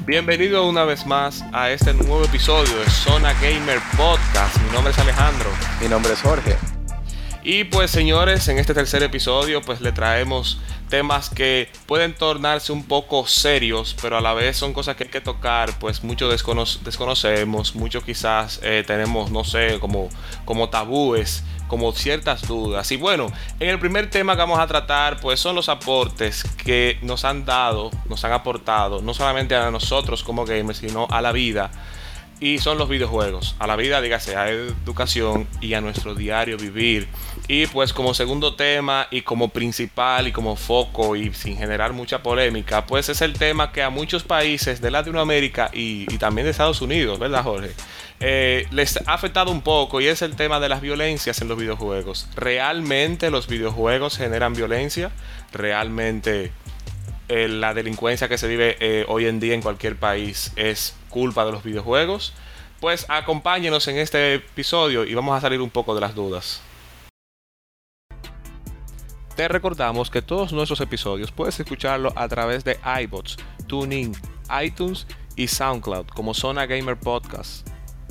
Bienvenido una vez más a este nuevo episodio de Zona Gamer Podcast. Mi nombre es Alejandro. Mi nombre es Jorge. Y pues señores, en este tercer episodio pues le traemos temas que pueden tornarse un poco serios, pero a la vez son cosas que hay que tocar, pues muchos desconocemos, muchos quizás tenemos, no sé, como tabúes, como ciertas dudas. Y bueno, en el primer tema que vamos a tratar pues son los aportes que nos han dado, nos han aportado, no solamente a nosotros como gamers, sino a la vida. Y son los videojuegos, a la vida, dígase, a educación y a nuestro diario vivir. Y pues como segundo tema y como principal y como foco y sin generar mucha polémica, pues es el tema que a muchos países de Latinoamérica y también de Estados Unidos, ¿verdad, Jorge? Les ha afectado un poco y es el tema de las violencias en los videojuegos. ¿Realmente los videojuegos generan violencia? ¿Realmente la delincuencia que se vive hoy en día en cualquier país es culpa de los videojuegos? Pues acompáñenos en este episodio y vamos a salir un poco de las dudas. Te recordamos que todos nuestros episodios puedes escucharlo a través de iBots, TuneIn, iTunes y SoundCloud como Zona Gamer Podcast.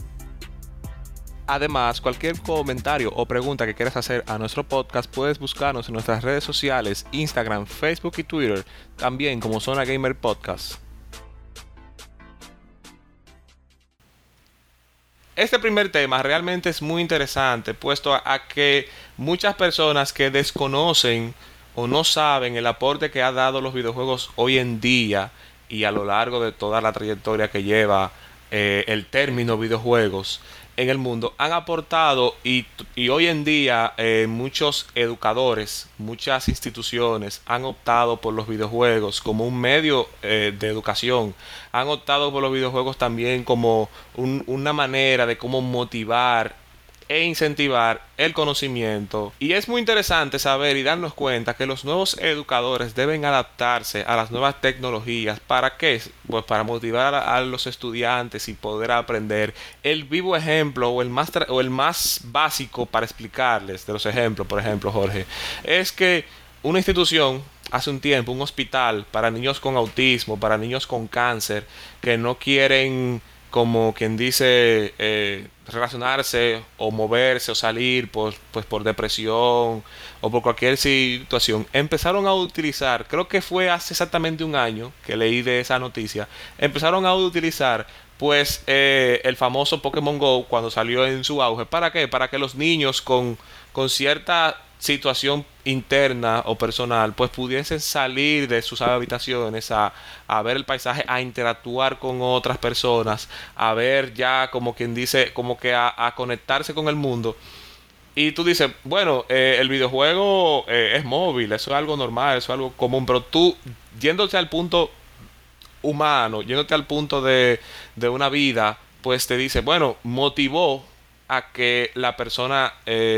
Además, cualquier comentario o pregunta que quieras hacer a nuestro podcast puedes buscarnos en nuestras redes sociales, Instagram, Facebook y Twitter, también como Zona Gamer Podcast. Este primer tema realmente es muy interesante, puesto a que muchas personas que desconocen o no saben el aporte que ha dado los videojuegos hoy en día y a lo largo de toda la trayectoria que lleva el término videojuegos en el mundo, han aportado y hoy en día muchos educadores, muchas instituciones han optado por los videojuegos como un medio de educación, han optado por los videojuegos también como una manera de cómo motivar e incentivar el conocimiento. Y es muy interesante saber y darnos cuenta que los nuevos educadores deben adaptarse a las nuevas tecnologías. ¿Para qué? Pues para motivar a los estudiantes y poder aprender. El vivo ejemplo o el más básico para explicarles de los ejemplos, por ejemplo, Jorge, es que una institución hace un tiempo, un hospital para niños con autismo, para niños con cáncer, que no quieren, como quien dice, relacionarse o moverse o salir pues por depresión o por cualquier situación, empezaron a utilizar, creo que fue hace exactamente un año que leí de esa noticia, empezaron a utilizar pues el famoso Pokémon Go cuando salió en su auge. ¿Para qué? Para que los niños con cierta situación interna o personal pues pudiesen salir de sus habitaciones a ver el paisaje, a interactuar con otras personas, a ver ya como quien dice, como que a conectarse con el mundo. Y tú dices, bueno, el videojuego es móvil, eso es algo normal, eso es algo común, pero tú yéndote al punto humano, yéndote al punto de una vida, pues te dice, bueno, motivó a que la persona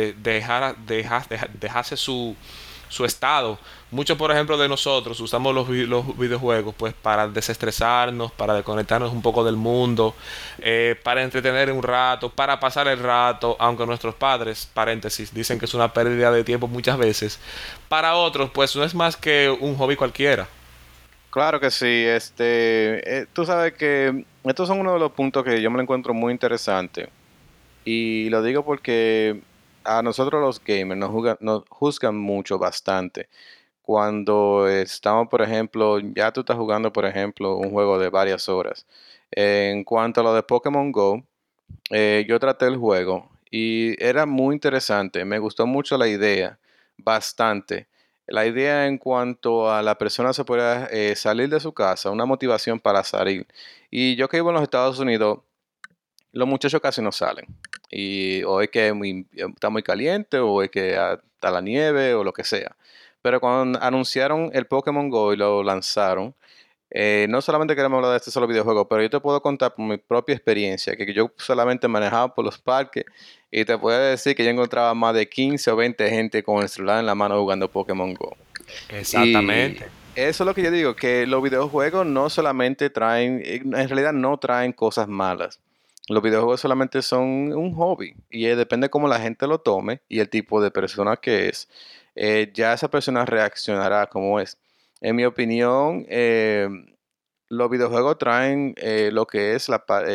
dejase su estado. Muchos, por ejemplo, de nosotros usamos los videojuegos pues para desestresarnos, para desconectarnos un poco del mundo, para entretener un rato, para pasar el rato, aunque nuestros padres, paréntesis, dicen que es una pérdida de tiempo muchas veces. Para otros, pues no es más que un hobby cualquiera. Claro que sí. Tú sabes que estos son uno de los puntos que yo me lo encuentro muy interesante. Y lo digo porque a nosotros los gamers nos juzgan mucho, bastante. Cuando estamos, por ejemplo, ya tú estás jugando, por ejemplo, un juego de varias horas. En cuanto a lo de Pokémon Go, yo traté el juego y era muy interesante. Me gustó mucho la idea, bastante. La idea en cuanto a la persona se pueda salir de su casa, una motivación para salir. Y yo que vivo en los Estados Unidos, los muchachos casi no salen. Y o es que está muy caliente, o es que está la nieve, o lo que sea. Pero cuando anunciaron el Pokémon Go y lo lanzaron, no solamente queremos hablar de este solo videojuego, pero yo te puedo contar por mi propia experiencia, que yo solamente manejaba por los parques y te puedo decir que yo encontraba más de 15 o 20 gente con el celular en la mano jugando Pokémon Go. Y Exactamente. eso es lo que yo digo, que los videojuegos no solamente traen, en realidad no traen cosas malas. Los videojuegos solamente son un hobby y depende cómo la gente lo tome y el tipo de persona que es. Ya esa persona reaccionará como es. En mi opinión, los videojuegos traen lo que es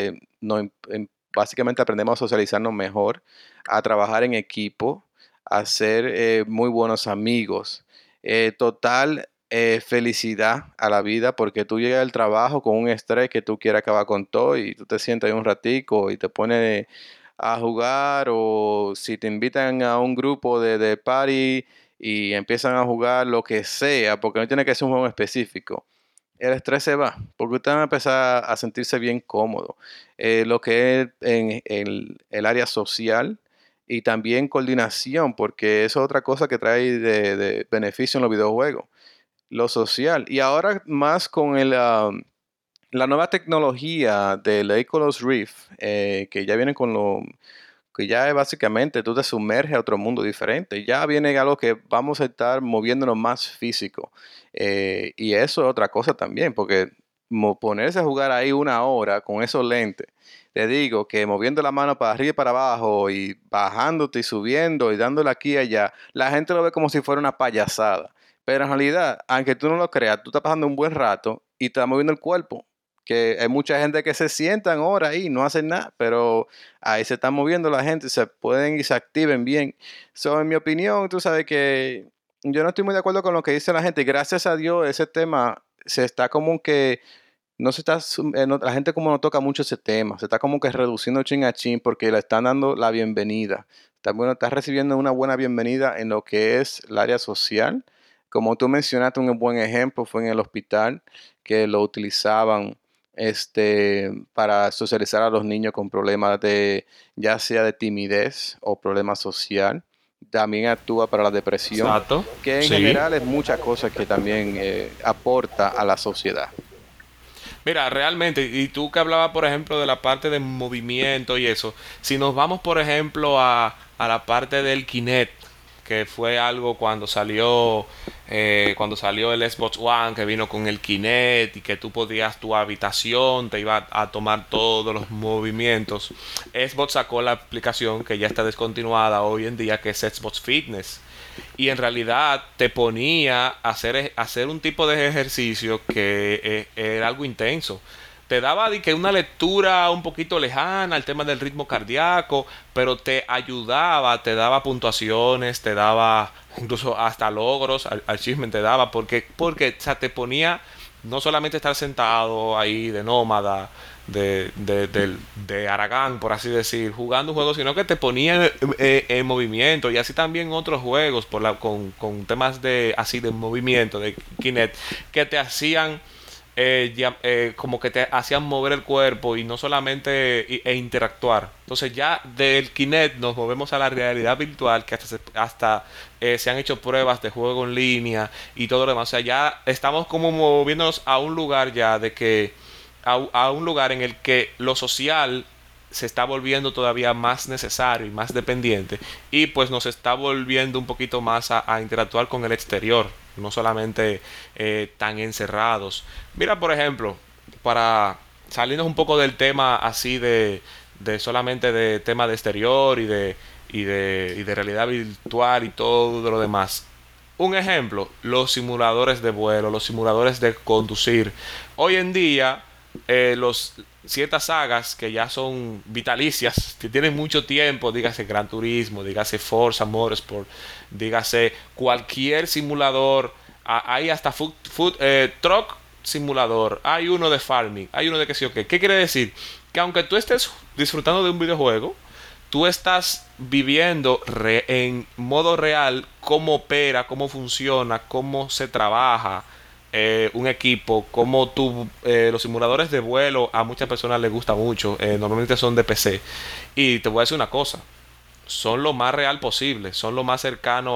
básicamente aprendemos a socializarnos mejor, a trabajar en equipo, a ser muy buenos amigos. Total felicidad a la vida porque tú llegas al trabajo con un estrés que tú quieres acabar con todo y tú te sientas ahí un ratico y te pones a jugar o si te invitan a un grupo de party y empiezan a jugar lo que sea, porque no tiene que ser un juego específico, el estrés se va, porque usted va a empezar a sentirse bien cómodo. Lo que es en el área social y también coordinación, porque eso es otra cosa que trae de beneficio en los videojuegos, lo social. Y ahora más con la nueva tecnología del Oculus Rift, que ya viene con que ya es básicamente tú te sumerges a otro mundo diferente. Ya viene algo que vamos a estar moviéndonos más físico. Y eso es otra cosa también, porque ponerse a jugar ahí una hora con esos lentes, te digo que moviendo la mano para arriba y para abajo y bajándote y subiendo y dándole aquí y allá, la gente lo ve como si fuera una payasada. Pero en realidad, aunque tú no lo creas, tú estás pasando un buen rato y estás moviendo el cuerpo. Que hay mucha gente que se sientan ahora ahí y no hacen nada, pero ahí se están moviendo la gente, se pueden y se activen bien. So, en mi opinión, tú sabes que yo no estoy muy de acuerdo con lo que dice la gente. Gracias a Dios, ese tema se está como que no se está, la gente como no toca mucho ese tema, se está como que reduciendo chin a chin porque le están dando la bienvenida. Está, bueno, está recibiendo una buena bienvenida en lo que es el área social. Como tú mencionaste, un buen ejemplo fue en el hospital que lo utilizaban para socializar a los niños con problemas de, ya sea de timidez o problema social. También actúa para la depresión, Exacto. que en Sí. general es muchas cosas que también aporta a la sociedad. Mira, realmente, y tú que hablabas, por ejemplo, de la parte de movimiento y eso, si nos vamos, por ejemplo, a la parte del Kinect, que fue algo cuando salió el Xbox One, que vino con el Kinect y que tú podías tu habitación, te iba a tomar todos los movimientos. Xbox sacó la aplicación que ya está descontinuada hoy en día, que es Xbox Fitness y en realidad te ponía a hacer un tipo de ejercicio que era algo intenso. Te daba de que una lectura un poquito lejana al tema del ritmo cardíaco, pero te ayudaba, te daba puntuaciones, te daba incluso hasta logros, achievement te daba, porque o sea, te ponía no solamente estar sentado ahí de nómada, de Aragán, por así decir, jugando un juego, sino que te ponía en movimiento y así también otros juegos con temas de así de movimiento, de Kinect, que te hacían como que te hacían mover el cuerpo y no solamente interactuar. Entonces ya del Kinect nos movemos a la realidad virtual que hasta se han hecho pruebas de juego en línea y todo lo demás. O sea, ya estamos como moviéndonos a un lugar ya de que a un lugar en el que lo social se está volviendo todavía más necesario y más dependiente y pues nos está volviendo un poquito más a interactuar con el exterior, no solamente tan encerrados. Mira, por ejemplo, para salirnos un poco del tema así de solamente de tema de exterior y de realidad virtual y todo lo demás. Un ejemplo, los simuladores de vuelo, los simuladores de conducir. Hoy en día, los ciertas sagas que ya son vitalicias, que tienen mucho tiempo, dígase Gran Turismo, dígase Forza Motorsport, dígase cualquier simulador, hay hasta truck simulador, hay uno de farming, hay uno de qué sé yo qué. ¿Qué quiere decir? Que aunque tú estés disfrutando de un videojuego, tú estás viviendo en modo real cómo opera, cómo funciona, cómo se trabaja un equipo, cómo los simuladores de vuelo a muchas personas les gusta mucho, normalmente son de PC. Y te voy a decir una cosa, son lo más real posible, son lo más cercano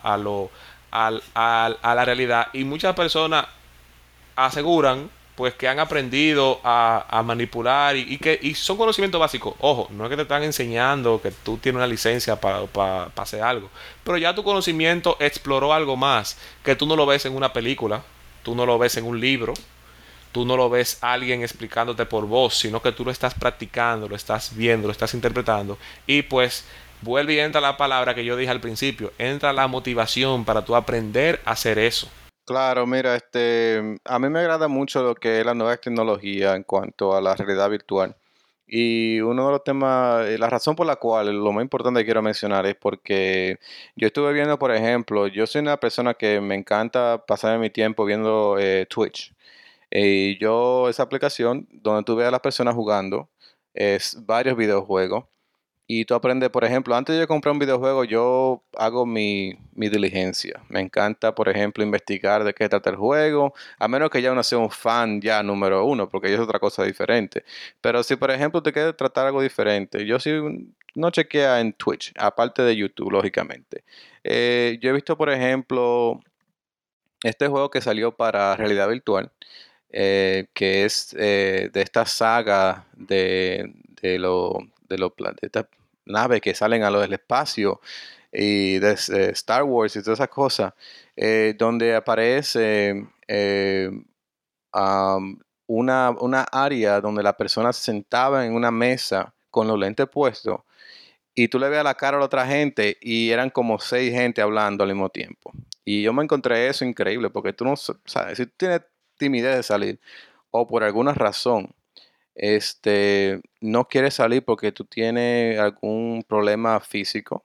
a la realidad. Y muchas personas aseguran pues que han aprendido a manipular y son conocimientos básicos. Ojo, no es que te están enseñando que tú tienes una licencia para hacer algo, pero ya tu conocimiento exploró algo más que tú no lo ves en una película, tú no lo ves en un libro, tú no lo ves alguien explicándote por voz, sino que tú lo estás practicando, lo estás viendo, lo estás interpretando y pues vuelve y entra la palabra que yo dije al principio, entra la motivación para tú aprender a hacer eso. Claro, mira, a mí me agrada mucho lo que es la nueva tecnología en cuanto a la realidad virtual. Y uno de los temas, la razón por la cual, lo más importante que quiero mencionar es porque yo estuve viendo, por ejemplo, yo soy una persona que me encanta pasar mi tiempo viendo Twitch. Y yo, esa aplicación donde tú ves a las personas jugando, es varios videojuegos. Y tú aprendes, por ejemplo, antes de yo comprar un videojuego, yo hago mi diligencia. Me encanta, por ejemplo, investigar de qué trata el juego, a menos que ya uno sea un fan ya número uno, porque ya es otra cosa diferente. Pero si, por ejemplo, te quieres tratar algo diferente, yo sí no chequea en Twitch, aparte de YouTube, lógicamente. Yo he visto, por ejemplo, este juego que salió para realidad virtual, que es de esta saga de estas naves que salen a lo del espacio y de Star Wars y todas esas cosas, donde aparece una área donde la persona se sentaba en una mesa con los lentes puestos y tú le veas la cara a la otra gente y eran como 6 gente hablando al mismo tiempo. Y yo me encontré eso increíble porque tú no sabes, si tú tienes timidez de salir o por alguna razón no quieres salir porque tú tienes algún problema físico,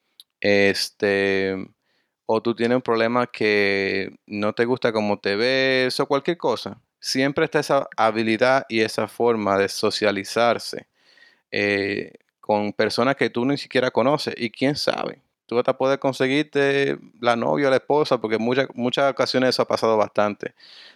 este, o tú tienes un problema que no te gusta cómo te ves o cualquier cosa, siempre está esa habilidad y esa forma de socializarse eh, con personas que tú ni siquiera conoces. Y quién sabe, tú hasta puedes conseguirte la novia o la esposa, porque muchas ocasiones eso ha pasado bastante.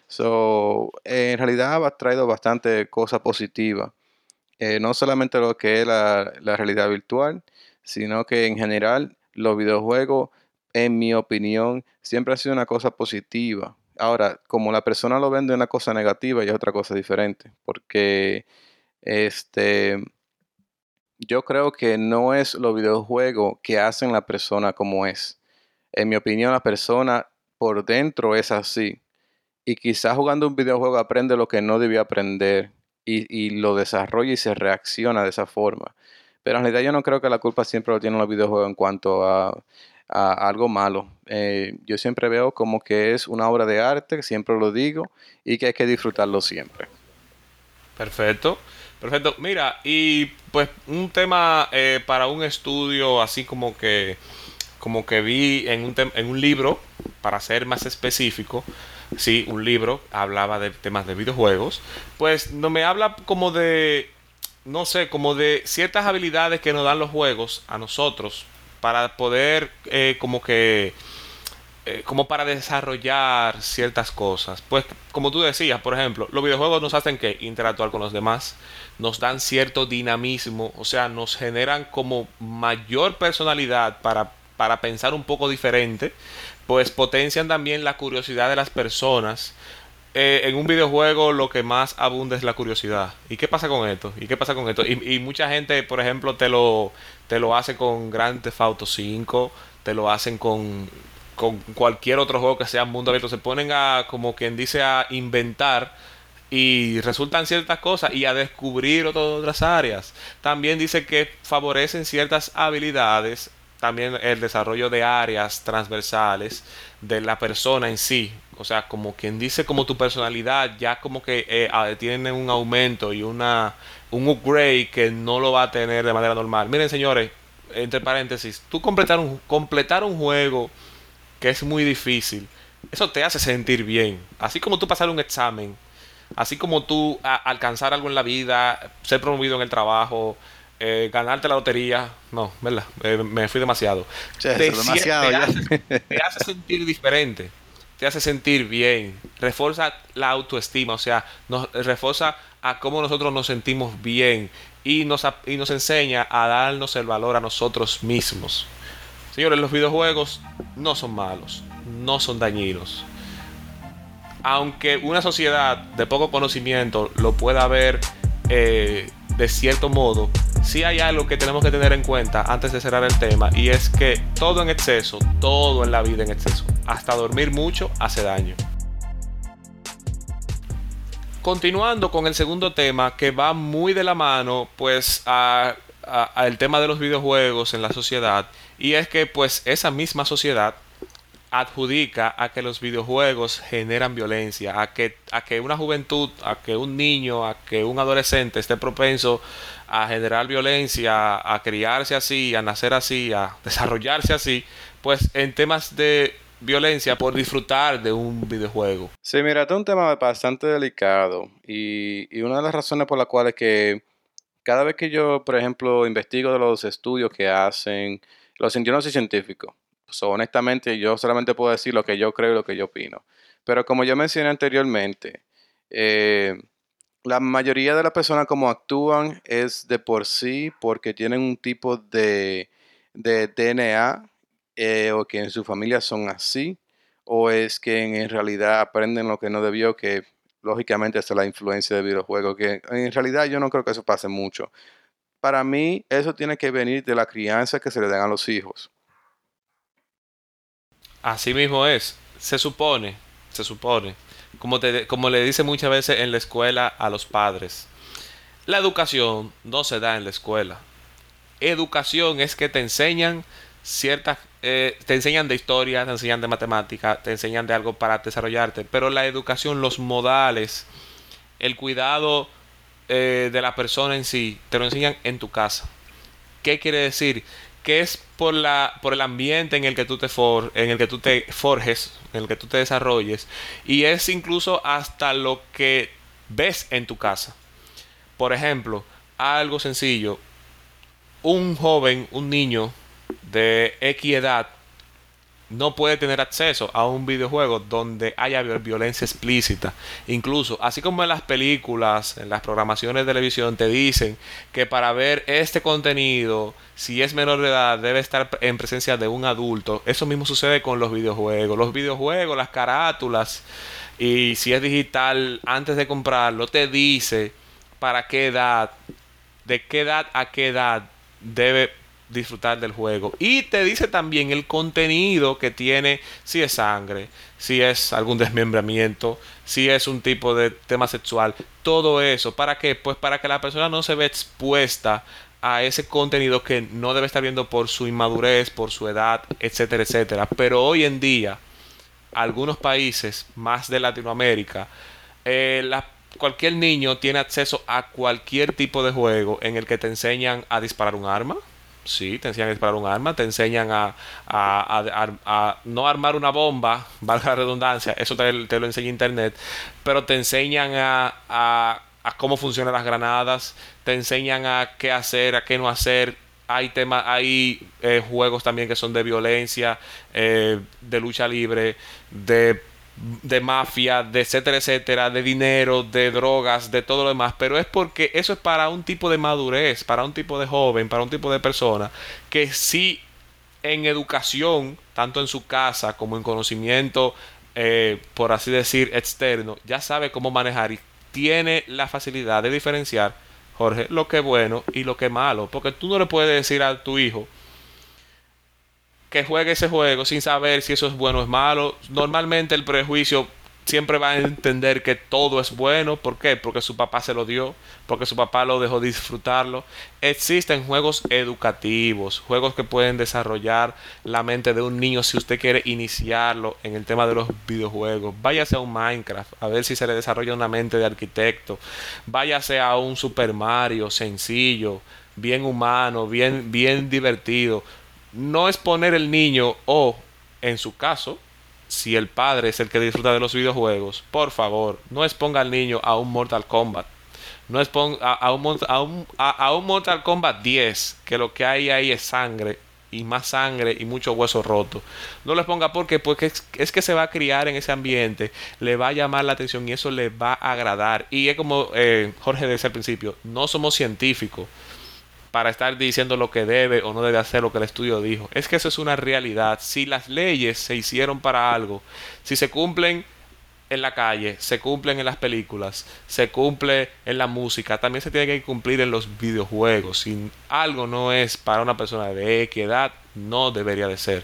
So, en realidad ha traído bastante cosas positivas. No solamente lo que es la realidad virtual, sino que en general los videojuegos, en mi opinión, siempre ha sido una cosa positiva. Ahora, como la persona lo vende una cosa negativa, ya es otra cosa diferente, porque este, yo creo que no es los videojuegos que hacen la persona como es. En mi opinión, la persona por dentro es así. Y quizás jugando un videojuego aprende lo que no debía aprender y lo desarrolla y se reacciona de esa forma. Pero en realidad yo no creo que la culpa siempre lo tienen los videojuegos en cuanto a algo malo. Yo siempre veo como que es una obra de arte, siempre lo digo, y que hay que disfrutarlo siempre. Perfecto, perfecto. Mira, y pues un tema para un estudio así como que vi en en un libro, para ser más específico, sí, un libro hablaba de temas de videojuegos, pues no me habla como de, no sé, como de ciertas habilidades que nos dan los juegos a nosotros para poder como que como para desarrollar ciertas cosas. Pues como tú decías, por ejemplo, los videojuegos nos hacen que interactuar con los demás, nos dan cierto dinamismo, o sea, nos generan como mayor personalidad para pensar un poco diferente, pues potencian también la curiosidad de las personas. En un videojuego lo que más abunda es la curiosidad. ¿Y qué pasa con esto? ¿Y qué pasa con esto? Y mucha gente, por ejemplo, te lo hace con Grand Theft Auto 5, te lo hacen con cualquier otro juego que sea mundo abierto. Se ponen a, como quien dice, a inventar y resultan ciertas cosas y a descubrir otras áreas. También dice que favorecen ciertas habilidades, también el desarrollo de áreas transversales de la persona en sí. O sea, como quien dice, como tu personalidad ya como que tiene un aumento y un upgrade que no lo va a tener de manera normal. Miren, señores, entre paréntesis, tú completar un juego que es muy difícil, eso te hace sentir bien. Así como tú pasar un examen, así como tú alcanzar algo en la vida, ser promovido en el trabajo, ganarte la lotería, no, ¿verdad? Me fui demasiado. Che, eso es demasiado ya. Te hace sentir diferente, te hace sentir bien, refuerza la autoestima, o sea, nos refuerza a cómo nosotros nos sentimos bien y nos enseña a darnos el valor a nosotros mismos. Señores, los videojuegos no son malos, no son dañinos. Aunque una sociedad de poco conocimiento lo pueda ver de cierto modo, sí hay algo que tenemos que tener en cuenta antes de cerrar el tema, y es que todo en exceso, todo en la vida en exceso, hasta dormir mucho hace daño. Continuando con el segundo tema, que va muy de la mano pues al tema de los videojuegos en la sociedad, y es que pues esa misma sociedad adjudica a que los videojuegos generan violencia, a que una juventud, a que un niño, a que un adolescente esté propenso a generar violencia, a criarse así, a nacer así, a desarrollarse así, pues en temas de violencia por disfrutar de un videojuego. Sí, mira, este es un tema bastante delicado y una de las razones por las cuales que cada vez que yo, por ejemplo, investigo de los estudios que hacen, yo no soy científico. So, honestamente, yo solamente puedo decir lo que yo creo y lo que yo opino. Pero como yo mencioné anteriormente, eh, la mayoría de las personas como actúan es de por sí porque tienen un tipo de DNA o que en su familia son así, o es que en realidad aprenden lo que no debió, que lógicamente es la influencia de videojuegos, que en realidad yo no creo que eso pase mucho. Para mí, eso tiene que venir de la crianza que se le dan a los hijos. Así mismo es, se supone, como le dice muchas veces en la escuela a los padres. La educación no se da en la escuela. Educación es que te enseñan ciertas, te enseñan de historia, te enseñan de matemática, te enseñan de algo para desarrollarte, pero la educación, los modales, el cuidado de la persona en sí, te lo enseñan en tu casa. ¿Qué quiere decir? Que es por el ambiente en el que en el que tú te forjes, en el que tú te desarrolles, y es incluso hasta lo que ves en tu casa. Por ejemplo, algo sencillo, un joven, un niño de X edad no puede tener acceso a un videojuego donde haya violencia explícita. Incluso, así como en las películas, en las programaciones de televisión te dicen que para ver este contenido, si es menor de edad, debe estar en presencia de un adulto. Eso mismo sucede con los videojuegos. Los videojuegos, las carátulas, y si es digital, antes de comprarlo, te dice para qué edad, de qué edad a qué edad debe disfrutar del juego. Y te dice también el contenido que tiene, si es sangre, si es algún desmembramiento, si es un tipo de tema sexual, todo eso. ¿Para qué? Pues para que la persona no se vea expuesta a ese contenido que no debe estar viendo por su inmadurez, por su edad, etcétera, etcétera. Pero hoy en día, algunos países más de Latinoamérica, cualquier niño tiene acceso a cualquier tipo de juego en el que te enseñan a disparar un arma. Sí, te enseñan a disparar un arma, te enseñan a no armar una bomba, valga la redundancia, eso te lo enseña internet, pero te enseñan a cómo funcionan las granadas, te enseñan a qué hacer, a qué no hacer. Hay juegos también que son de violencia, de lucha libre, de mafia, de etcétera, etcétera, de dinero, de drogas, de todo lo demás, pero es porque eso es para un tipo de madurez, para un tipo de joven, para un tipo de persona que sí en educación, tanto en su casa como en conocimiento, por así decir, externo, ya sabe cómo manejar y tiene la facilidad de diferenciar, Jorge, lo que es bueno y lo que es malo, porque tú no le puedes decir a tu hijo que juegue ese juego sin saber si eso es bueno o es malo. Normalmente el prejuicio siempre va a entender que todo es bueno. ¿Por qué? Porque su papá se lo dio, porque su papá lo dejó disfrutarlo. Existen juegos educativos, juegos que pueden desarrollar la mente de un niño si usted quiere iniciarlo en el tema de los videojuegos. Váyase a un Minecraft, a ver si se le desarrolla una mente de arquitecto. Váyase a un Super Mario sencillo, bien humano, bien divertido. No es poner el niño o, en su caso, si el padre es el que disfruta de los videojuegos, por favor, no exponga al niño a un Mortal Kombat. No exponga a un Mortal Kombat 10, que lo que hay ahí es sangre, y más sangre y mucho hueso roto. No les ponga porque es que se va a criar en ese ambiente, le va a llamar la atención y eso le va a agradar. Y es como Jorge decía al principio, no somos científicos para estar diciendo lo que debe o no debe hacer lo que el estudio dijo. Es que eso es una realidad. Si las leyes se hicieron para algo, si se cumplen en la calle, se cumplen en las películas, se cumple en la música, también se tiene que cumplir en los videojuegos. Si algo no es para una persona de X edad, no debería de ser.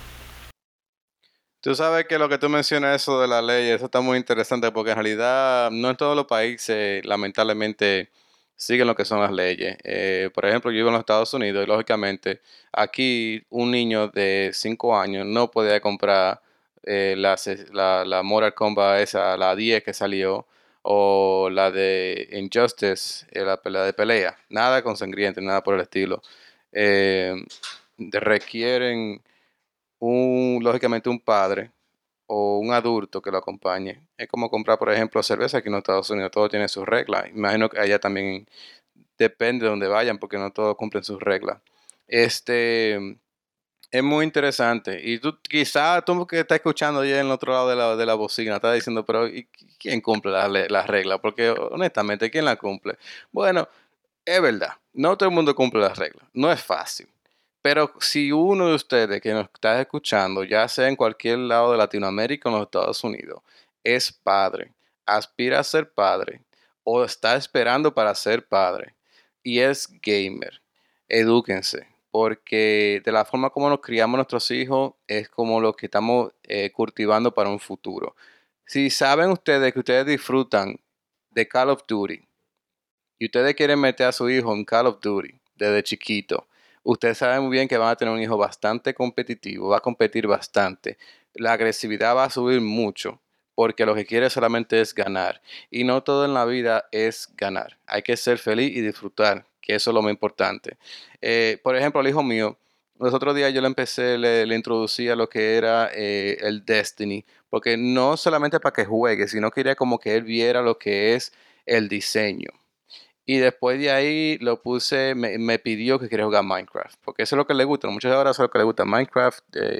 Tú sabes que lo que tú mencionas, eso de la ley, eso está muy interesante porque en realidad no en todos los países lamentablemente siguen lo que son las leyes. Por ejemplo, yo vivo en los Estados Unidos y lógicamente aquí un niño de 5 años no podía comprar la Mortal Kombat esa, la 10 que salió, o la de Injustice, la pelea de pelea. Nada con sangriente, nada por el estilo. Eh, Requieren lógicamente un padre o un adulto que lo acompañe. Es como comprar, por ejemplo, cerveza aquí en los Estados Unidos, todo tiene sus reglas. Imagino que allá también depende de donde vayan, porque no todos cumplen sus reglas. Este es muy interesante. Y tú, quizá tú que estás escuchando allá en el otro lado de la bocina, estás diciendo, pero ¿y quién cumple las reglas? Porque honestamente, ¿quién la cumple? Bueno, es verdad, no todo el mundo cumple las reglas, no es fácil. Pero si uno de ustedes que nos está escuchando, ya sea en cualquier lado de Latinoamérica o en los Estados Unidos, es padre, aspira a ser padre o está esperando para ser padre y es gamer, edúquense, porque de la forma como nos criamos nuestros hijos es como lo que estamos cultivando para un futuro. Si saben ustedes que ustedes disfrutan de Call of Duty, y ustedes quieren meter a su hijo en Call of Duty desde chiquito, ustedes saben muy bien que van a tener un hijo bastante competitivo, va a competir bastante, la agresividad va a subir mucho, porque lo que quiere solamente es ganar. Y no todo en la vida es ganar. Hay que ser feliz y disfrutar, que eso es lo más importante. Por ejemplo, el hijo mío, los otros días yo le introducí a lo que era el Destiny, porque no solamente para que juegue, sino quería como que él viera lo que es el diseño. Y después de ahí lo puse, me pidió que quería jugar Minecraft, porque eso es lo que le gusta. Muchas horas es lo que le gusta Minecraft.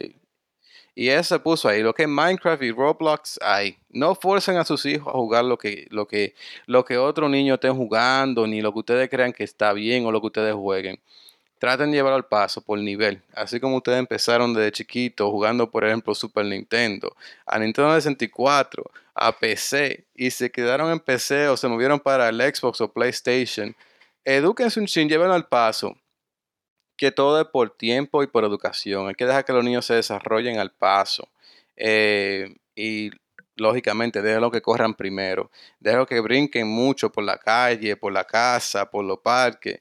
Y él se puso ahí, lo que es Minecraft y Roblox, ahí. No forcen a sus hijos a jugar lo que otro niño esté jugando, ni lo que ustedes crean que está bien o lo que ustedes jueguen. Traten de llevarlo al paso por nivel. Así como ustedes empezaron desde chiquitos jugando, por ejemplo, Super Nintendo, a Nintendo 64, a PC, y se quedaron en PC o se movieron para el Xbox o PlayStation. Edúquense un chin, llévenlo al paso, que todo es por tiempo y por educación. Hay que dejar que los niños se desarrollen al paso. Y lógicamente, déjenlo que corran primero. Déjenlo que brinquen mucho por la calle, por la casa, por los parques.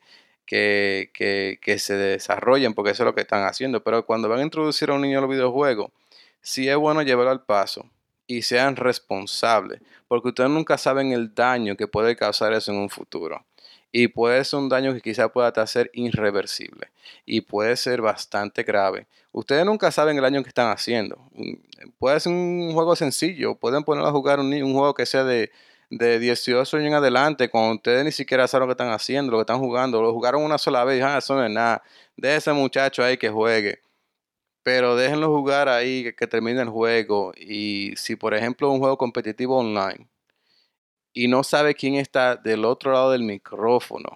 Que se desarrollen, porque eso es lo que están haciendo. Pero cuando van a introducir a un niño a los videojuegos, sí es bueno llevarlo al paso y sean responsables, porque ustedes nunca saben el daño que puede causar eso en un futuro. Y puede ser un daño que quizá pueda hasta ser irreversible y puede ser bastante grave. Ustedes nunca saben el daño que están haciendo. Puede ser un juego sencillo, pueden ponerlo a jugar un juego que sea de 18 años en adelante, cuando ustedes ni siquiera saben lo que están haciendo, lo que están jugando, lo jugaron una sola vez, eso no es nada. De ese muchacho ahí que juegue, pero déjenlo jugar ahí, que termine el juego. Y si, por ejemplo, un juego competitivo online y no sabe quién está del otro lado del micrófono,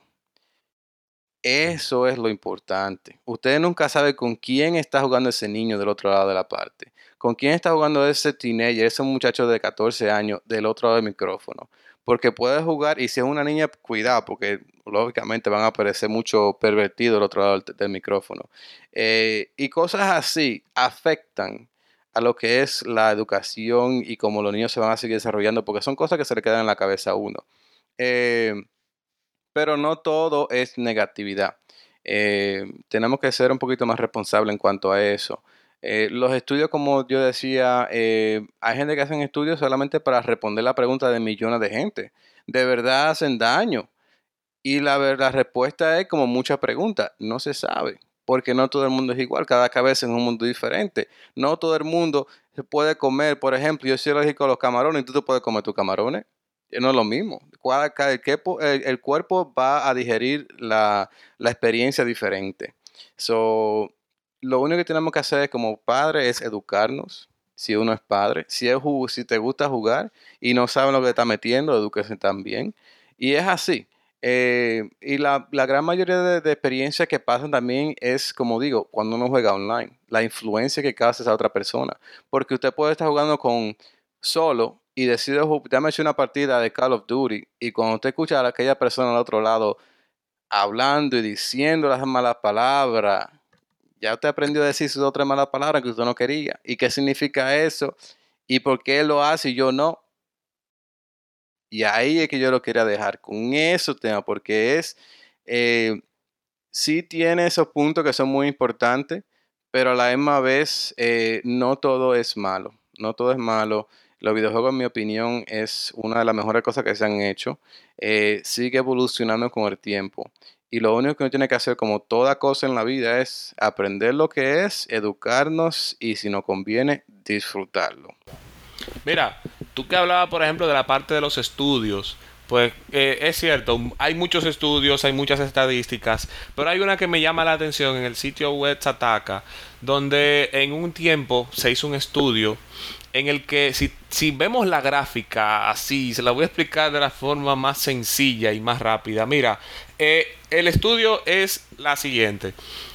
eso es lo importante. Usted nunca sabe con quién está jugando ese niño del otro lado de la parte. Con quién está jugando ese teenager, ese muchacho de 14 años del otro lado del micrófono. Porque puede jugar, y si es una niña, cuidado, porque lógicamente van a aparecer mucho pervertidos del otro lado del micrófono. Y cosas así afectan a lo que es la educación y cómo los niños se van a seguir desarrollando, porque son cosas que se le quedan en la cabeza a uno. Eh, pero no todo es negatividad. Tenemos que ser un poquito más responsables en cuanto a eso. Los estudios, como yo decía, hay gente que hacen estudios solamente para responder la pregunta de millones de gente. ¿De verdad hacen daño? Y la respuesta es como muchas preguntas, no se sabe, porque no todo el mundo es igual, cada cabeza es un mundo diferente. No todo el mundo se puede comer, por ejemplo, yo soy alérgico a los camarones y tú te puedes comer tus camarones. No es lo mismo. El cuerpo va a digerir la experiencia diferente. So, lo único que tenemos que hacer como padre es educarnos. Si uno es padre, si te gusta jugar y no saben lo que te está metiendo, edúquese también. Y es así. Y la gran mayoría de experiencias que pasan también es, como digo, cuando uno juega online, la influencia que causa esa otra persona. Porque usted puede estar jugando con solo y decide, dame echar una partida de Call of Duty, y cuando usted escucha a aquella persona al otro lado hablando y diciendo las malas palabras, ya usted aprendió a decir sus otras malas palabras que usted no quería. ¿Y qué significa eso? ¿Y por qué él lo hace y yo no? Y ahí es que yo lo quería dejar con eso tema, porque eh, sí tiene esos puntos que son muy importantes, pero a la misma vez no todo es malo. no todo es malo. Los videojuegos, en mi opinión, es una de las mejores cosas que se han hecho. Sigue evolucionando con el tiempo. Y lo único que uno tiene que hacer, como toda cosa en la vida, es aprender lo que es, educarnos y, si nos conviene, disfrutarlo. Mira, tú que hablabas, por ejemplo, de la parte de los estudios, pues es cierto, hay muchos estudios, hay muchas estadísticas, pero hay una que me llama la atención en el sitio web Sataka, donde en un tiempo se hizo un estudio en el que si vemos la gráfica así, se la voy a explicar de la forma más sencilla y más rápida. Mira, el estudio es la siguiente.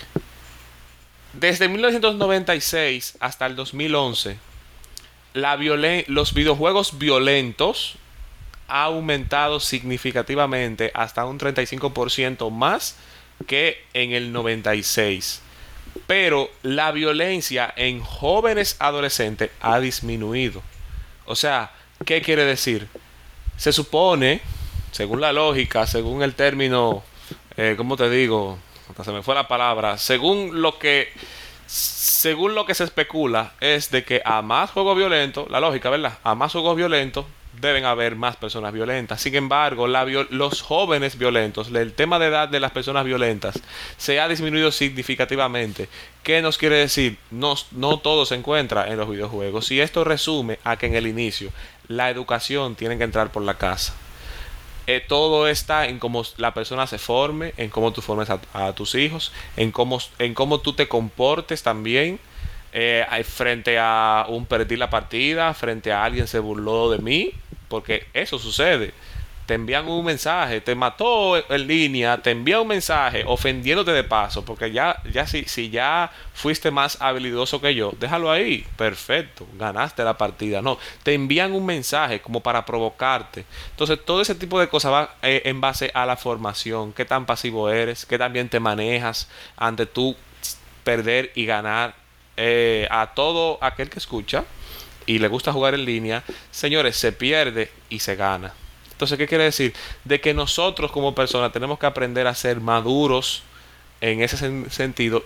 Desde 1996 hasta el 2011, los videojuegos violentos ha aumentado significativamente hasta un 35% más que en el 96. Pero la violencia en jóvenes adolescentes ha disminuido. O sea, ¿qué quiere decir? Se supone, según la lógica, según el término, ¿cómo te digo? Hasta se me fue la palabra. Según lo que se especula es de que a más juegos violentos, la lógica, ¿verdad? A más juegos violentos deben haber más personas violentas. Sin embargo, los jóvenes violentos, el tema de edad de las personas violentas se ha disminuido significativamente. ¿Qué nos quiere decir? No todo se encuentra en los videojuegos. Y esto resume a que en el inicio la educación tiene que entrar por la casa. Todo está en cómo la persona se forme, en cómo tú formes a tus hijos, en cómo tú te comportes también, frente a un perdí la partida, frente a alguien se burló de mí, porque eso sucede. Te envían un mensaje, te mató en línea, te envía un mensaje ofendiéndote de paso, porque ya si ya fuiste más habilidoso que yo, déjalo ahí, perfecto, ganaste la partida. No, te envían un mensaje como para provocarte. Entonces, todo ese tipo de cosas va en base a la formación, qué tan pasivo eres, qué tan bien te manejas ante tú perder y ganar. A todo aquel que escucha y le gusta jugar en línea, señores, se pierde y se gana. Entonces, ¿qué quiere decir? De que nosotros como personas tenemos que aprender a ser maduros en ese sentido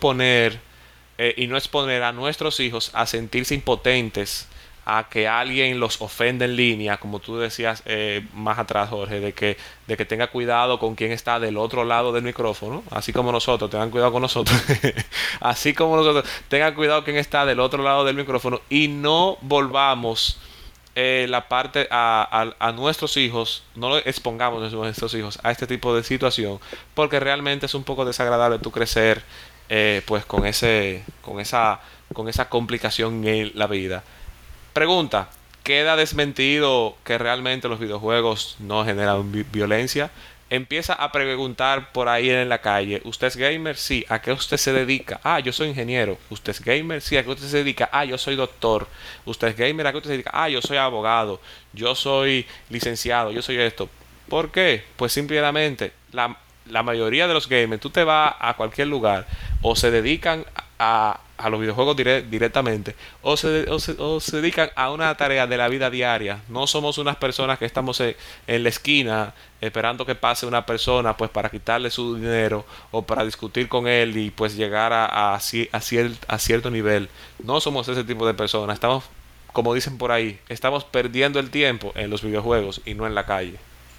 y no exponer a nuestros hijos a sentirse impotentes, a que alguien los ofenda en línea, como tú decías más atrás, Jorge, de que tenga cuidado con quien está del otro lado del micrófono, así como nosotros, tengan cuidado con nosotros, así como nosotros, tengan cuidado quien está del otro lado del micrófono y no volvamos la parte a nuestros hijos, no lo expongamos a nuestros hijos a este tipo de situación, porque realmente es un poco desagradable tú crecer pues con esa complicación en la vida. Pregunta, ¿queda desmentido que realmente los videojuegos no generan violencia? Empieza a preguntar por ahí en la calle, ¿usted es gamer? Sí. ¿A qué usted se dedica? Ah, yo soy ingeniero. ¿Usted es gamer? Sí. ¿A qué usted se dedica? Ah, yo soy doctor. ¿Usted es gamer? ¿A qué usted se dedica? Ah, yo soy abogado. Yo soy licenciado. Yo soy esto. ¿Por qué? Pues simplemente la mayoría de los gamers, tú te vas a cualquier lugar o se dedican a los videojuegos directamente o se dedican a una tarea de la vida diaria. No somos unas personas que estamos en la esquina esperando que pase una persona pues para quitarle su dinero o para discutir con él y pues llegar a cierto nivel. No somos ese tipo de personas. Estamos, como dicen por ahí, estamos perdiendo el tiempo en los videojuegos y no en la calle.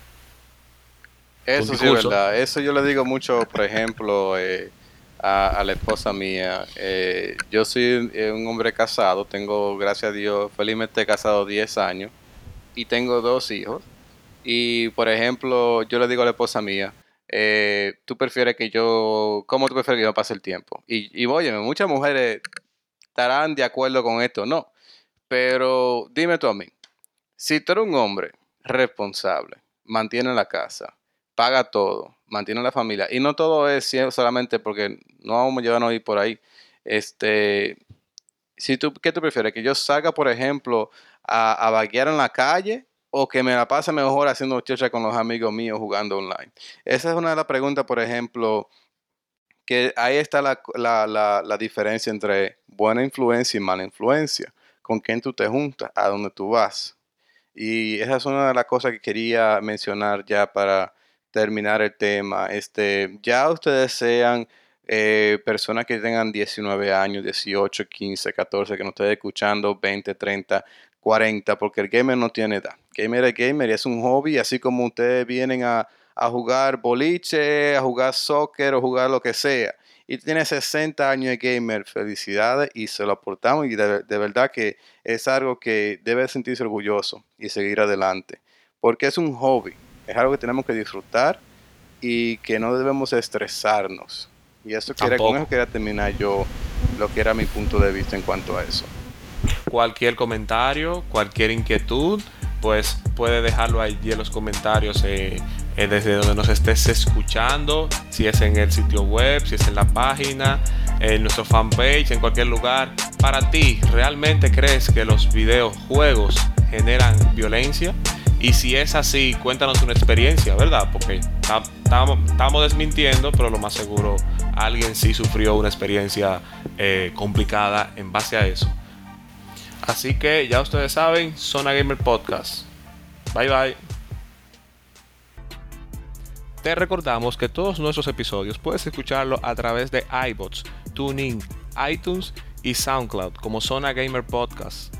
Tu Eso sí es discurso. verdad. Eso yo le digo mucho, por ejemplo, a la esposa mía. Yo soy un hombre casado, tengo, gracias a Dios, felizmente casado 10 años y tengo dos hijos. Y, por ejemplo, yo le digo a la esposa mía, ¿cómo tú prefieres que yo pase el tiempo? Y óyeme, muchas mujeres estarán de acuerdo con esto, no. Pero dime tú a mí, si tú eres un hombre responsable, mantiene la casa, paga todo, mantiene la familia, y no todo es solamente porque no vamos a llevarnos a ir por ahí, este, ¿qué tú prefieres? ¿Que yo salga, por ejemplo, a vaguear en la calle o que me la pase mejor haciendo chocha con los amigos míos jugando online? Esa es una de las preguntas, por ejemplo, que ahí está la diferencia entre buena influencia y mala influencia. ¿Con quién tú te juntas? ¿A dónde tú vas? Y esa es una de las cosas que quería mencionar ya para terminar el tema. Ya ustedes sean personas que tengan 19 años, 18, 15, 14, que no estén escuchando, 20, 30, 40, porque el gamer no tiene edad. Gamer es gamer y es un hobby, así como ustedes vienen a jugar boliche, a jugar soccer o jugar lo que sea. Y tiene 60 años de gamer, felicidades y se lo aportamos y de verdad que es algo que debe sentirse orgulloso y seguir adelante. Porque es un hobby, es algo que tenemos que disfrutar y que no debemos estresarnos. Y con eso quería terminar yo lo que era mi punto de vista en cuanto a eso. Cualquier comentario, cualquier inquietud, pues puede dejarlo ahí en los comentarios desde donde nos estés escuchando, si es en el sitio web, si es en la página, en nuestro fanpage, en cualquier lugar. Para ti, ¿realmente crees que los videojuegos generan violencia? Y si es así, cuéntanos una experiencia, ¿verdad? Porque estamos desmintiendo, pero lo más seguro alguien sí sufrió una experiencia complicada en base a eso. Así que ya ustedes saben, Zona Gamer Podcast. Bye bye. Te recordamos que todos nuestros episodios puedes escucharlo a través de iBots, TuneIn, iTunes y SoundCloud como Zona Gamer Podcast.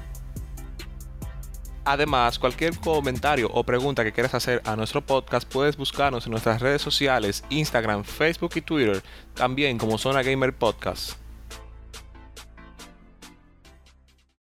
Además, cualquier comentario o pregunta que quieras hacer a nuestro podcast puedes buscarnos en nuestras redes sociales, Instagram, Facebook y Twitter, también como Zona Gamer Podcast.